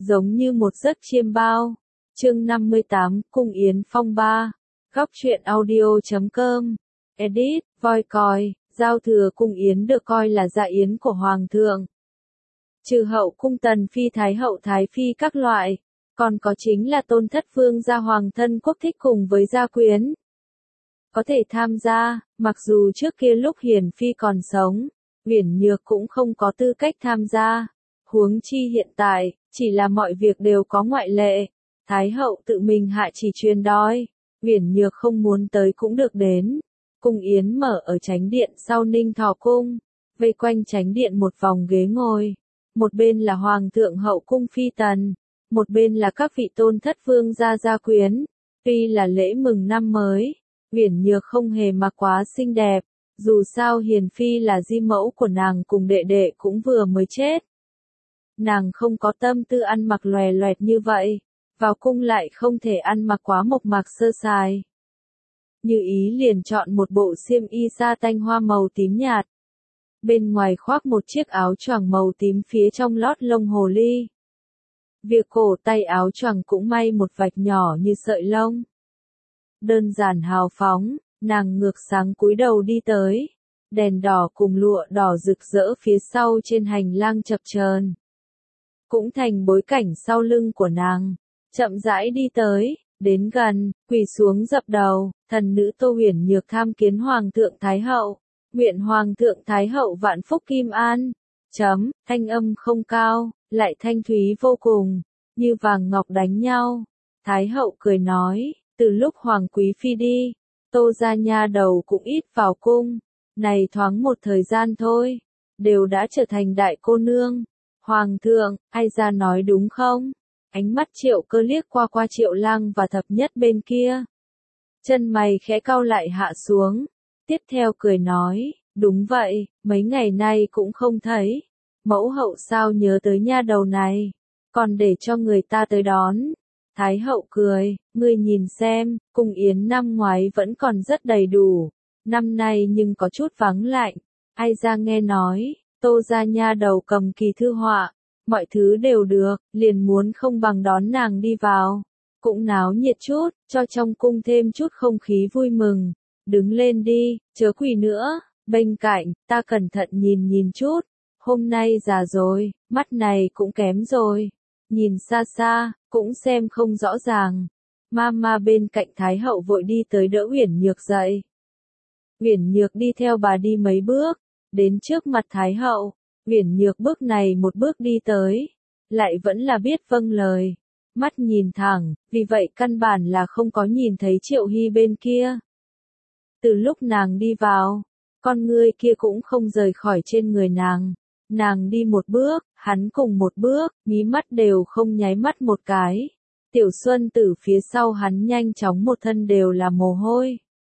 giống như một giấc chiêm bao. Chương 58, Cung Yến Phong 3. Góc truyện audio.com. Edit, voi coi, giao thừa cung yến được coi là dạ yến của Hoàng thượng. Trừ hậu cung tần phi thái hậu thái phi các loại, còn có chính là tôn thất vương gia hoàng thân quốc thích cùng với gia quyến. Có thể tham gia, mặc dù trước kia lúc Hiền Phi còn sống, Uyển Nhược cũng không có tư cách tham gia. Huống chi hiện tại, chỉ là mọi việc đều có ngoại lệ. Thái hậu tự mình hạ chỉ truyền đói, Uyển Nhược không muốn tới cũng được đến. Cung yến mở ở chánh điện sau Ninh Thọ cung, vây quanh chánh điện một vòng ghế ngồi. Một bên là hoàng thượng hậu cung phi tần, một bên là các vị tôn thất vương gia gia quyến. Tuy là lễ mừng năm mới, Uyển Nhược không hề mặc quá xinh đẹp, dù sao Hiền Phi là di mẫu của nàng cùng đệ đệ cũng vừa mới chết. Nàng không có tâm tư ăn mặc lòe loẹt như vậy, vào cung lại không thể ăn mặc quá mộc mạc sơ sài. Như ý liền chọn một bộ xiêm y sa tanh hoa màu tím nhạt. Bên ngoài khoác một chiếc áo choàng màu tím phía trong lót lông hồ ly. Việc cổ tay áo choàng cũng may một vạch nhỏ như sợi lông. Đơn giản hào phóng, nàng ngược sáng cúi đầu đi tới. Đèn đỏ cùng lụa đỏ rực rỡ phía sau trên hành lang chập chờn, cũng thành bối cảnh sau lưng của nàng. Chậm rãi đi tới, đến gần, quỳ xuống dập đầu, thần nữ Tô Uyển Nhược tham kiến Hoàng thượng Thái hậu. Nguyện Hoàng thượng Thái hậu vạn phúc kim an. Thanh âm không cao, lại thanh thúy vô cùng, như vàng ngọc đánh nhau. Thái hậu cười nói, từ lúc Hoàng quý phi đi, Tô gia nha đầu cũng ít vào cung, này thoáng một thời gian thôi, đều đã trở thành đại cô nương. Hoàng thượng, ai ra nói đúng không? Ánh mắt Triệu Cơ liếc qua Triệu Lang và thập nhất bên kia. Chân mày khẽ cau lại hạ xuống, tiếp theo cười nói, đúng vậy, mấy ngày nay cũng không thấy. Mẫu hậu sao nhớ tới nha đầu này, còn để cho người ta tới đón. Thái hậu cười, ngươi nhìn xem, cung yến năm ngoái vẫn còn rất đầy đủ, năm nay nhưng có chút vắng lạnh. Ai ra nghe nói, Tô gia nha đầu cầm kỳ thư họa, mọi thứ đều được, liền muốn không bằng đón nàng đi vào, cũng náo nhiệt chút, cho trong cung thêm chút không khí vui mừng. Đứng lên đi, chớ quỳ nữa, bên cạnh, ta cẩn thận nhìn chút, hôm nay già rồi, mắt này cũng kém rồi, nhìn xa xa, cũng xem không rõ ràng. Mama bên cạnh Thái hậu vội đi tới đỡ Uyển Nhược dậy. Uyển Nhược đi theo bà đi mấy bước, đến trước mặt Thái hậu. Uyển Nhược bước này một bước đi tới, lại vẫn là biết vâng lời, mắt nhìn thẳng, vì vậy căn bản là không có nhìn thấy Triệu Hy bên kia. Từ lúc nàng đi vào, con ngươi kia cũng không rời khỏi trên người nàng. Nàng đi một bước, hắn cùng một bước, mí mắt đều không nháy mắt một cái. Tiểu Xuân Tử phía sau hắn nhanh chóng một thân đều là mồ hôi.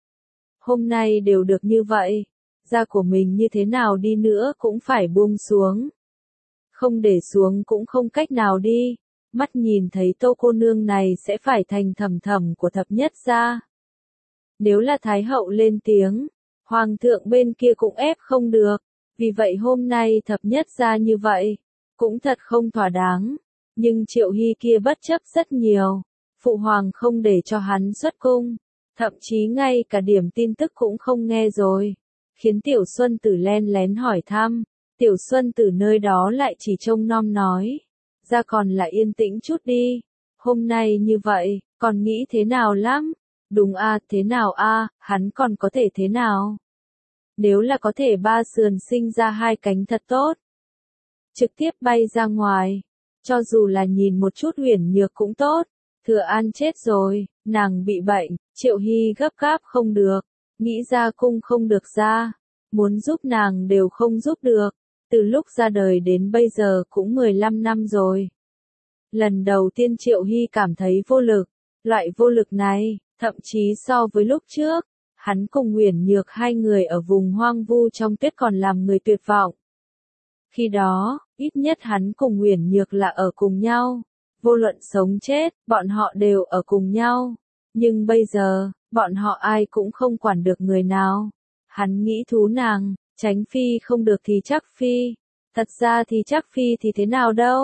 Hôm nay đều được như vậy, da của mình như thế nào đi nữa cũng phải buông xuống. Không để xuống cũng không cách nào đi. Mắt nhìn thấy Tô cô nương này sẽ phải thành thầm thầm của thập nhất gia. Nếu là Thái hậu lên tiếng, Hoàng thượng bên kia cũng ép không được. Vì vậy hôm nay thập nhất gia như vậy, cũng thật không thỏa đáng. Nhưng Triệu Hy kia bất chấp rất nhiều. Phụ hoàng không để cho hắn xuất cung. Thậm chí ngay cả điểm tin tức cũng không nghe rồi. Khiến Tiểu Xuân Tử len lén hỏi thăm. Tiểu Xuân Tử nơi đó lại chỉ trông nom nói. Ra còn là yên tĩnh chút đi. Hôm nay như vậy, còn nghĩ thế nào lắm? Đúng a, thế nào a, hắn còn có thể thế nào? Nếu là có thể ba sườn sinh ra hai cánh thật tốt. Trực tiếp bay ra ngoài. Cho dù là nhìn một chút Uyển Nhược cũng tốt. Thừa An chết rồi, nàng bị bệnh, Triệu Hy gấp gáp không được. Nghĩ ra cung không được ra. Muốn giúp nàng đều không giúp được. Từ lúc ra đời đến bây giờ cũng 15 năm rồi. Lần đầu tiên Triệu Hy cảm thấy vô lực. Loại vô lực này, thậm chí so với lúc trước, hắn cùng Uyển Nhược hai người ở vùng hoang vu trong tuyết còn làm người tuyệt vọng. Khi đó, ít nhất hắn cùng Uyển Nhược là ở cùng nhau. Vô luận sống chết, bọn họ đều ở cùng nhau. Nhưng bây giờ, bọn họ ai cũng không quản được người nào. Hắn nghĩ thú nàng, tránh phi không được thì chắc phi. Thật ra thì chắc phi thì thế nào đâu.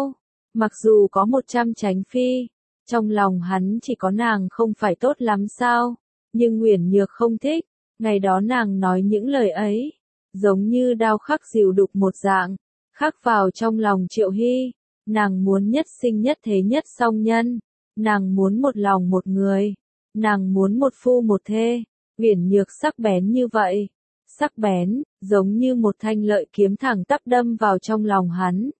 Mặc dù có 100 tránh phi, trong lòng hắn chỉ có nàng không phải tốt lắm sao, nhưng Uyển Nhược không thích, ngày đó nàng nói những lời ấy, giống như đao khắc dìu đục một dạng, khắc vào trong lòng Triệu Hy, nàng muốn nhất sinh nhất thế nhất song nhân, nàng muốn một lòng một người, nàng muốn một phu một thê, Uyển Nhược sắc bén như vậy, sắc bén, giống như một thanh lợi kiếm thẳng tắp đâm vào trong lòng hắn.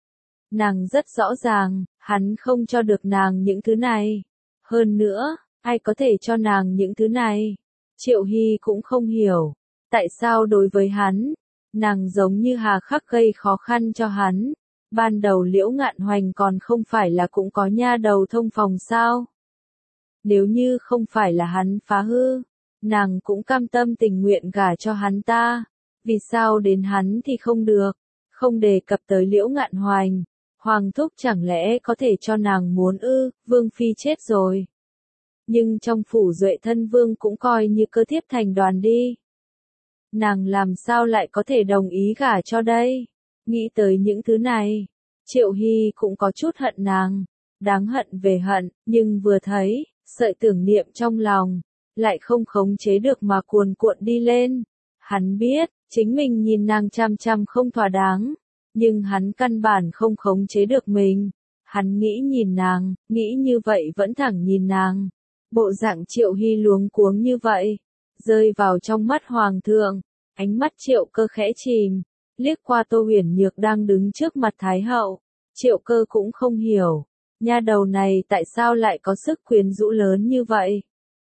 Nàng rất rõ ràng, hắn không cho được nàng những thứ này. Hơn nữa, ai có thể cho nàng những thứ này? Triệu Hy cũng không hiểu, tại sao đối với hắn, nàng giống như hà khắc gây khó khăn cho hắn. Ban đầu Liễu Ngạn Hoành còn không phải là cũng có nha đầu thông phòng sao? Nếu như không phải là hắn phá hư, nàng cũng cam tâm tình nguyện gả cho hắn ta. Vì sao đến hắn thì không được? Không đề cập tới Liễu Ngạn Hoành. Hoàng thúc chẳng lẽ có thể cho nàng muốn ư? Vương phi chết rồi. Nhưng trong phủ Duệ thân vương cũng coi như cơ thiếp thành đoàn đi. Nàng làm sao lại có thể đồng ý gả cho đây? Nghĩ tới những thứ này, Triệu Hy cũng có chút hận nàng. Đáng hận về hận, nhưng vừa thấy, sợi tưởng niệm trong lòng, lại không khống chế được mà cuồn cuộn đi lên. Hắn biết, chính mình nhìn nàng chăm chăm không thỏa đáng. Nhưng hắn căn bản không khống chế được mình. Hắn nghĩ nhìn nàng, nghĩ như vậy vẫn thẳng nhìn nàng. Bộ dạng Triệu Hy luống cuống như vậy, rơi vào trong mắt Hoàng thượng, ánh mắt Triệu Cơ khẽ chìm, liếc qua Tô Uyển Nhược đang đứng trước mặt Thái hậu. Triệu Cơ cũng không hiểu, nha đầu này tại sao lại có sức quyến rũ lớn như vậy.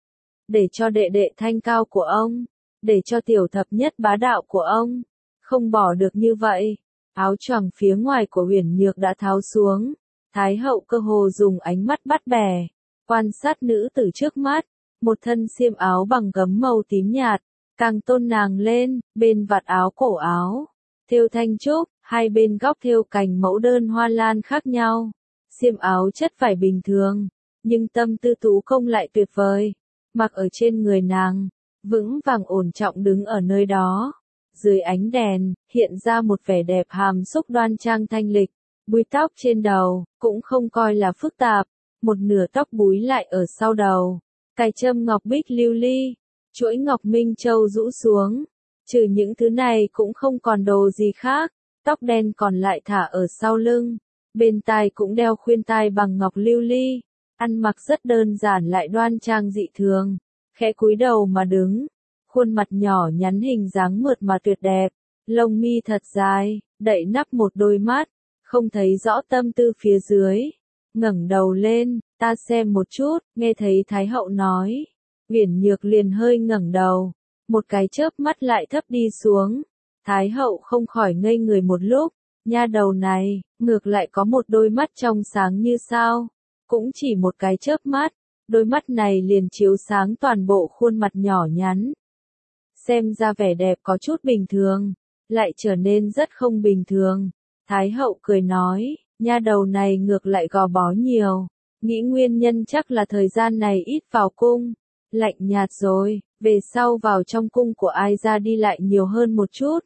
Để cho đệ đệ thanh cao của ông, để cho tiểu thập nhất bá đạo của ông, không bỏ được như vậy. Áo choàng phía ngoài của Uyển Nhược đã tháo xuống, Thái hậu cơ hồ dùng ánh mắt bắt bẻ, quan sát nữ tử trước mắt, một thân xiêm áo bằng gấm màu tím nhạt, càng tôn nàng lên, bên vạt áo cổ áo, thêu thanh trúc, hai bên góc thêu cành mẫu đơn hoa lan khác nhau. Xiêm áo chất vải bình thường, nhưng tâm tư tú công lại tuyệt vời, mặc ở trên người nàng, vững vàng ổn trọng đứng ở nơi đó. Dưới ánh đèn, hiện ra một vẻ đẹp hàm xúc đoan trang thanh lịch, búi tóc trên đầu, cũng không coi là phức tạp, một nửa tóc búi lại ở sau đầu, cài châm ngọc bích lưu ly, chuỗi ngọc minh châu rũ xuống, trừ những thứ này cũng không còn đồ gì khác, tóc đen còn lại thả ở sau lưng, bên tai cũng đeo khuyên tai bằng ngọc lưu ly, ăn mặc rất đơn giản lại đoan trang dị thường, khẽ cúi đầu mà đứng. Khuôn mặt nhỏ nhắn hình dáng mượt mà tuyệt đẹp, lông mi thật dài, đậy nắp một đôi mắt, không thấy rõ tâm tư phía dưới. Ngẩng đầu lên, ta xem một chút, nghe thấy Thái hậu nói. Uyển Nhược liền hơi ngẩng đầu, một cái chớp mắt lại thấp đi xuống. Thái hậu không khỏi ngây người một lúc, nha đầu này, ngược lại có một đôi mắt trong sáng như sao. Cũng chỉ một cái chớp mắt, đôi mắt này liền chiếu sáng toàn bộ khuôn mặt nhỏ nhắn. Xem ra vẻ đẹp có chút bình thường, lại trở nên rất không bình thường. Thái hậu cười nói, nha đầu này ngược lại gò bó nhiều, nghĩ nguyên nhân chắc là thời gian này ít vào cung, lạnh nhạt rồi, về sau vào trong cung của ai ra đi lại nhiều hơn một chút.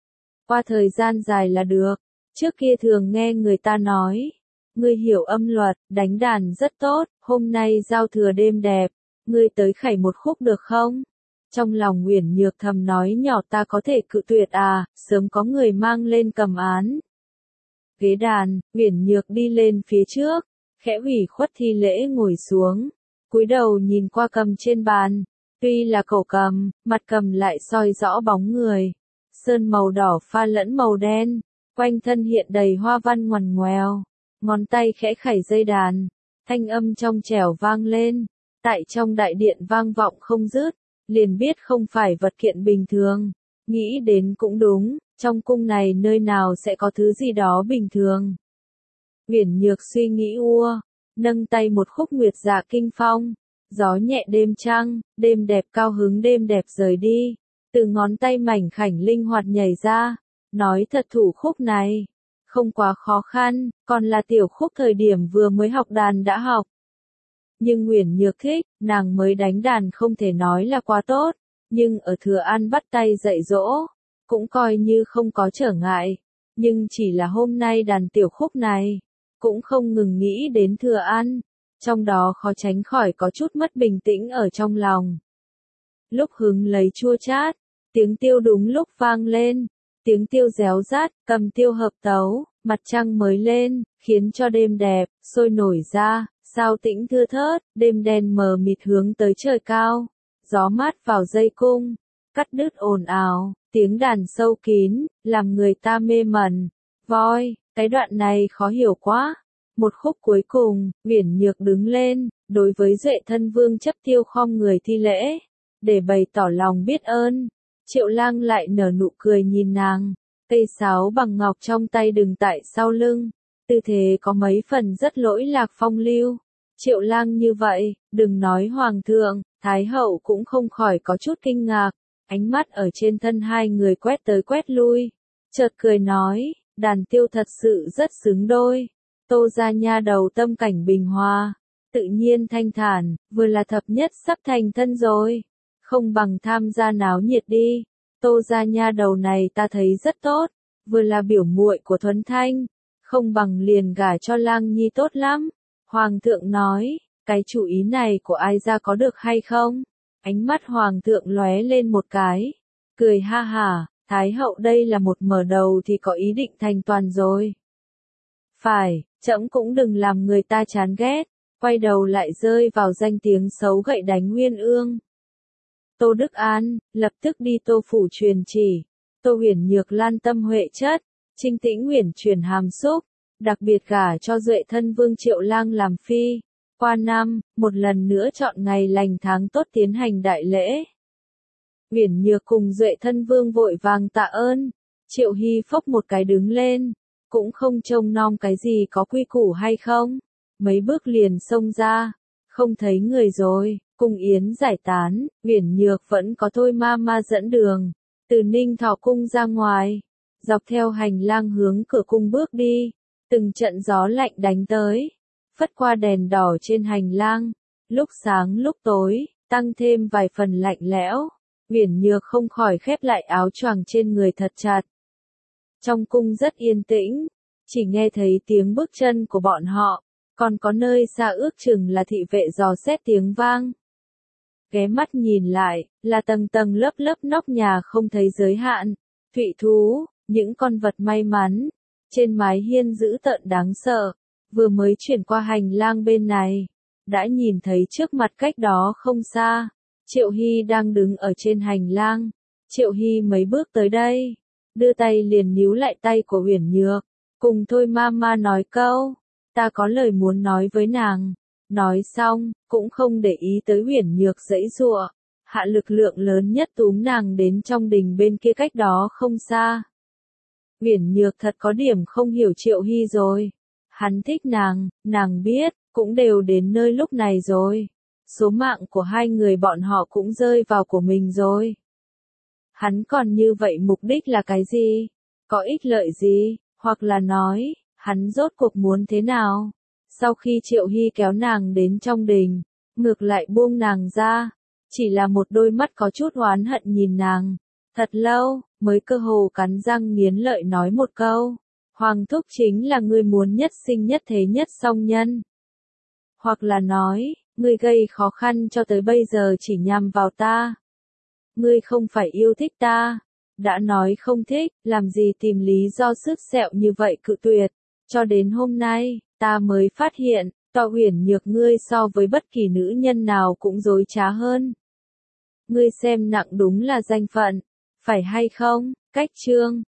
Qua thời gian dài là được, trước kia thường nghe người ta nói, ngươi hiểu âm luật, đánh đàn rất tốt, hôm nay giao thừa đêm đẹp, ngươi tới khảy một khúc được không? Trong lòng Uyển Nhược thầm nói nhỏ ta có thể cự tuyệt à, sớm có người mang lên cầm án. Ghế đàn, Uyển Nhược đi lên phía trước, khẽ ủy khuất thi lễ ngồi xuống, cúi đầu nhìn qua cầm trên bàn, tuy là cổ cầm, mặt cầm lại soi rõ bóng người, sơn màu đỏ pha lẫn màu đen, quanh thân hiện đầy hoa văn ngoằn ngoèo, ngón tay khẽ khảy dây đàn, thanh âm trong trẻo vang lên, tại trong đại điện vang vọng không dứt. Liền biết không phải vật kiện bình thường, nghĩ đến cũng đúng, trong cung này nơi nào sẽ có thứ gì đó bình thường. Uyển Nhược suy nghĩ nâng tay một khúc nguyệt dạ kinh phong, gió nhẹ đêm trăng, đêm đẹp cao hứng đêm đẹp rời đi, từ ngón tay mảnh khảnh linh hoạt nhảy ra, nói thật thủ khúc này, không quá khó khăn, còn là tiểu khúc thời điểm vừa mới học đàn đã học. Nhưng Uyển Nhược thích, nàng mới đánh đàn không thể nói là quá tốt, nhưng ở Thừa An bắt tay dạy dỗ, cũng coi như không có trở ngại, nhưng chỉ là hôm nay đàn tiểu khúc này, cũng không ngừng nghĩ đến Thừa An, trong đó khó tránh khỏi có chút mất bình tĩnh ở trong lòng. Lúc hứng lấy chua chát, tiếng tiêu đúng lúc vang lên, tiếng tiêu réo rát, cầm tiêu hợp tấu, mặt trăng mới lên, khiến cho đêm đẹp, sôi nổi ra, sao tĩnh thưa thớt, đêm đen mờ mịt hướng tới trời cao, gió mát vào dây cung, cắt đứt ồn ào, tiếng đàn sâu kín, làm người ta mê mẩn. Voi, cái đoạn này khó hiểu quá. Một khúc cuối cùng, Uyển Nhược đứng lên, đối với Duệ Thân Vương chấp tiêu khom người thi lễ, để bày tỏ lòng biết ơn. Triệu Lang lại nở nụ cười nhìn nàng, cây sáo bằng ngọc trong tay đừng tại sau lưng, tư thế có mấy phần rất lỗi lạc phong lưu. Triệu Lang như vậy, đừng nói hoàng thượng, thái hậu cũng không khỏi có chút kinh ngạc, ánh mắt ở trên thân hai người quét tới quét lui, chợt cười nói, đàn tiêu thật sự rất xứng đôi. Tô gia nha đầu tâm cảnh bình hòa, tự nhiên thanh thản, vừa là thập nhất sắp thành thân rồi, không bằng tham gia náo nhiệt đi. Tô gia nha đầu này ta thấy rất tốt, vừa là biểu muội của Thuấn Thanh, không bằng liền gả cho Lang Nhi tốt lắm. Hoàng thượng nói, cái chủ ý này của ai ra có được hay không? Ánh mắt hoàng thượng lóe lên một cái, cười ha hả, thái hậu đây là một mở đầu thì có ý định thành toàn rồi. Phải, trẫm cũng đừng làm người ta chán ghét, quay đầu lại rơi vào danh tiếng xấu gậy đánh Nguyên Ương. Tô Đức An, lập tức đi Tô phủ truyền chỉ, Tô Uyển Nhược lan tâm huệ chất, Trinh Tĩnh Uyển truyền hàm xúc, đặc biệt gả cho Duệ Thân Vương Triệu Lang làm phi. Qua năm, một lần nữa chọn ngày lành tháng tốt tiến hành đại lễ. Uyển Nhược cùng Duệ Thân Vương vội vàng tạ ơn, Triệu Hy phốc một cái đứng lên, cũng không trông nom cái gì có quy củ hay không, mấy bước liền xông ra, không thấy người rồi, cung yến giải tán, Uyển Nhược vẫn có Thôi ma dẫn đường, từ Ninh Thọ cung ra ngoài, dọc theo hành lang hướng cửa cung bước đi, từng trận gió lạnh đánh tới, phất qua đèn đỏ trên hành lang, lúc sáng lúc tối, tăng thêm vài phần lạnh lẽo. Uyển Nhược không khỏi khép lại áo choàng trên người thật chặt. Trong cung rất yên tĩnh, chỉ nghe thấy tiếng bước chân của bọn họ, còn có nơi xa ước chừng là thị vệ dò xét tiếng vang. Ghé mắt nhìn lại, là tầng tầng lớp lớp nóc nhà không thấy giới hạn, thụy thú, những con vật may mắn, trên mái hiên dữ tợn đáng sợ, vừa mới chuyển qua hành lang bên này, đã nhìn thấy trước mặt cách đó không xa. Triệu Hy đang đứng ở trên hành lang, Triệu Hy mấy bước tới đây, đưa tay liền níu lại tay của Uyển Nhược, cùng Thôi ma nói câu, ta có lời muốn nói với nàng. Nói xong, cũng không để ý tới Uyển Nhược giãy giụa, hạ lực lượng lớn nhất túm nàng đến trong đình bên kia cách đó không xa. Uyển Nhược thật có điểm không hiểu Triệu Hy rồi, hắn thích nàng biết, cũng đều đến nơi lúc này rồi. Số mạng của hai người bọn họ cũng rơi vào của mình rồi. Hắn còn như vậy mục đích là cái gì? Có ích lợi gì? Hoặc là nói, hắn rốt cuộc muốn thế nào? Sau khi Triệu Hy kéo nàng đến trong đình, ngược lại buông nàng ra, chỉ là một đôi mắt có chút oán hận nhìn nàng. Thật lâu, mới cơ hồ cắn răng nghiến lợi nói một câu. Hoàng thúc chính là người muốn nhất sinh nhất thế nhất song nhân. Hoặc là nói, ngươi gây khó khăn cho tới bây giờ chỉ nhằm vào ta. Ngươi không phải yêu thích ta. Đã nói không thích, làm gì tìm lý do sứt sẹo như vậy cự tuyệt. Cho đến hôm nay, ta mới phát hiện, To Uyển Nhược ngươi so với bất kỳ nữ nhân nào cũng dối trá hơn. Ngươi xem nặng đúng là danh phận, phải hay không? Cách chương